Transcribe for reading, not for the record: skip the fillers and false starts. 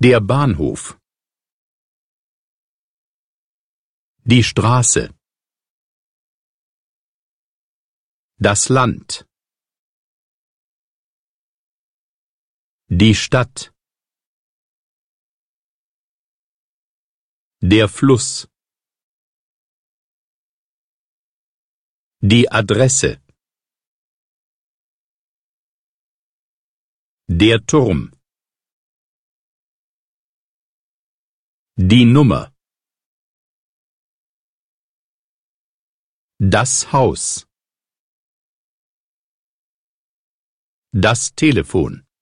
Der Bahnhof. Die Straße. Das Land. Die Stadt. Der Fluss. Die Adresse. Der Turm. Die Nummer. Das Haus. Das Telefon.